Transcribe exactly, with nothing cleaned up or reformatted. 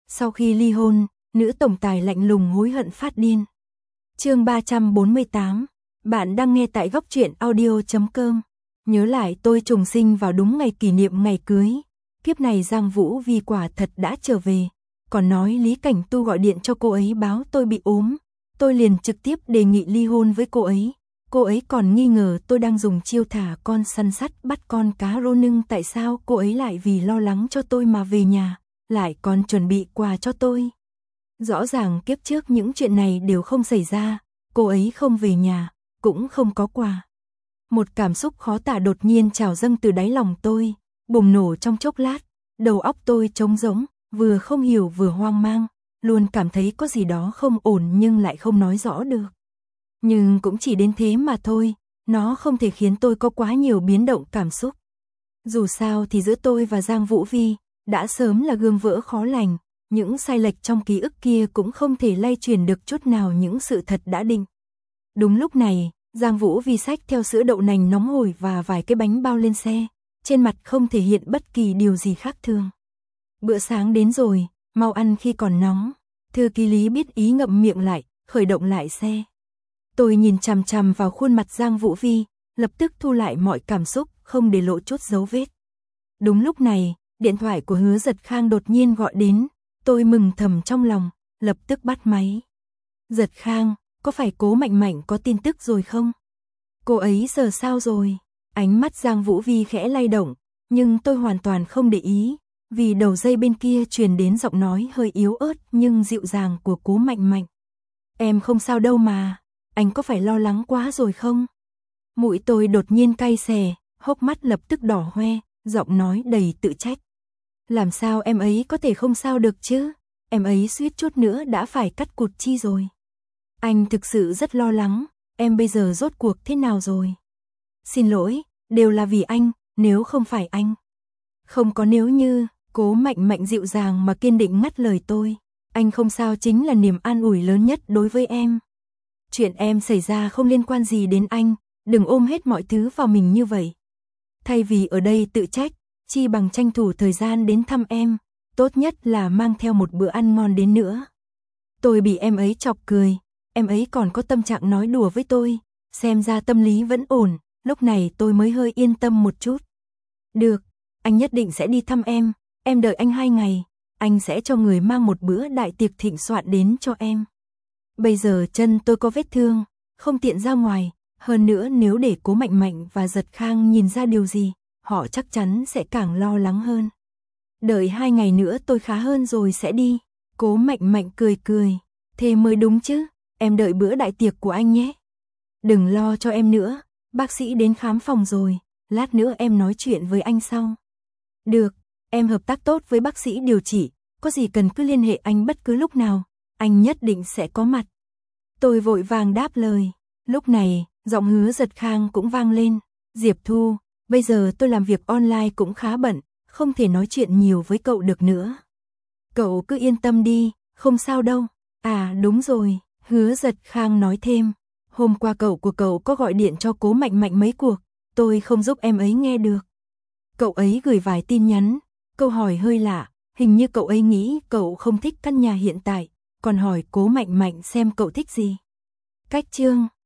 Sau khi ly hôn, nữ tổng tài lạnh lùng hối hận phát điên. Chương ba trăm bốn mươi tám. Bạn đang nghe tại góc truyện audio chấm com. Nhớ lại tôi trùng sinh vào đúng ngày kỷ niệm ngày cưới. Kiếp này Giang Vũ Vi quả thật đã trở về. Còn nói Lý Cảnh Tu gọi điện cho cô ấy báo tôi bị ốm. Tôi liền trực tiếp đề nghị ly hôn với cô ấy. Cô ấy còn nghi ngờ tôi đang dùng chiêu thả con săn sắt bắt con cá rô nưng. Tại sao cô ấy lại vì lo lắng cho tôi mà về nhà, lại còn chuẩn bị quà cho tôi. Rõ ràng kiếp trước những chuyện này đều không xảy ra, cô ấy không về nhà, cũng không có quà. Một cảm xúc khó tả đột nhiên trào dâng từ đáy lòng tôi, bùng nổ trong chốc lát, đầu óc tôi trống rỗng, vừa không hiểu vừa hoang mang, luôn cảm thấy có gì đó không ổn nhưng lại không nói rõ được. Nhưng cũng chỉ đến thế mà thôi, nó không thể khiến tôi có quá nhiều biến động cảm xúc. Dù sao thì giữa tôi và Giang Vũ Vi đã sớm là gương vỡ khó lành, những sai lệch trong ký ức kia cũng không thể lay chuyển được chút nào những sự thật đã định. Đúng lúc này, Giang Vũ Vi xách theo sữa đậu nành nóng hổi và vài cái bánh bao lên xe, trên mặt không thể hiện bất kỳ điều gì khác thường. Bữa sáng đến rồi, mau ăn khi còn nóng. Thư ký Lý biết ý ngậm miệng lại, khởi động lại xe. Tôi nhìn chằm chằm vào khuôn mặt Giang Vũ Vi, lập tức thu lại mọi cảm xúc, không để lộ chút dấu vết. Đúng lúc này, điện thoại của Hứa Giật Khang đột nhiên gọi đến, tôi mừng thầm trong lòng, lập tức bắt máy. Giật Khang, có phải Cố Mạnh Mạnh có tin tức rồi không? Cô ấy giờ sao rồi? Ánh mắt Giang Vũ Vi khẽ lay động, nhưng tôi hoàn toàn không để ý, vì đầu dây bên kia truyền đến giọng nói hơi yếu ớt nhưng dịu dàng của Cố Mạnh Mạnh. Em không sao đâu mà, anh có phải lo lắng quá rồi không? Mũi tôi đột nhiên cay xè, hốc mắt lập tức đỏ hoe, giọng nói đầy tự trách. Làm sao em ấy có thể không sao được chứ? Em ấy suýt chút nữa đã phải cắt cụt chi rồi. Anh thực sự rất lo lắng, em bây giờ rốt cuộc thế nào rồi? Xin lỗi, đều là vì anh, nếu không phải anh. Không có nếu như, Cố Mạnh Mạnh dịu dàng mà kiên định ngắt lời tôi. Anh không sao chính là niềm an ủi lớn nhất đối với em. Chuyện em xảy ra không liên quan gì đến anh, đừng ôm hết mọi thứ vào mình như vậy. Thay vì ở đây tự trách, chi bằng tranh thủ thời gian đến thăm em, tốt nhất là mang theo một bữa ăn ngon đến nữa. Tôi bị em ấy chọc cười, em ấy còn có tâm trạng nói đùa với tôi, xem ra tâm lý vẫn ổn, lúc này tôi mới hơi yên tâm một chút. Được, anh nhất định sẽ đi thăm em, em đợi anh hai ngày, anh sẽ cho người mang một bữa đại tiệc thịnh soạn đến cho em. Bây giờ chân tôi có vết thương, không tiện ra ngoài, hơn nữa nếu để Cố Mạnh Mạnh và Giật Khang nhìn ra điều gì, họ chắc chắn sẽ càng lo lắng hơn. Đợi hai ngày nữa tôi khá hơn rồi sẽ đi. Cố Mạnh Mạnh cười cười, thế mới đúng chứ, em đợi bữa đại tiệc của anh nhé. Đừng lo cho em nữa, bác sĩ đến khám phòng rồi, lát nữa em nói chuyện với anh sau. Được, em hợp tác tốt với bác sĩ điều trị, có gì cần cứ liên hệ anh bất cứ lúc nào, anh nhất định sẽ có mặt. Tôi vội vàng đáp lời, lúc này, giọng Hứa Giật Khang cũng vang lên, Diệp Thu, bây giờ tôi làm việc online cũng khá bận, không thể nói chuyện nhiều với cậu được nữa. Cậu cứ yên tâm đi, không sao đâu. À đúng rồi, Hứa Giật Khang nói thêm, hôm qua cậu của cậu có gọi điện cho Cố Mạnh Mạnh mấy cuộc, tôi không giúp em ấy nghe được. Cậu ấy gửi vài tin nhắn, câu hỏi hơi lạ, hình như cậu ấy nghĩ cậu không thích căn nhà hiện tại, còn hỏi Cố Mạnh Mạnh xem cậu thích gì. Cách chương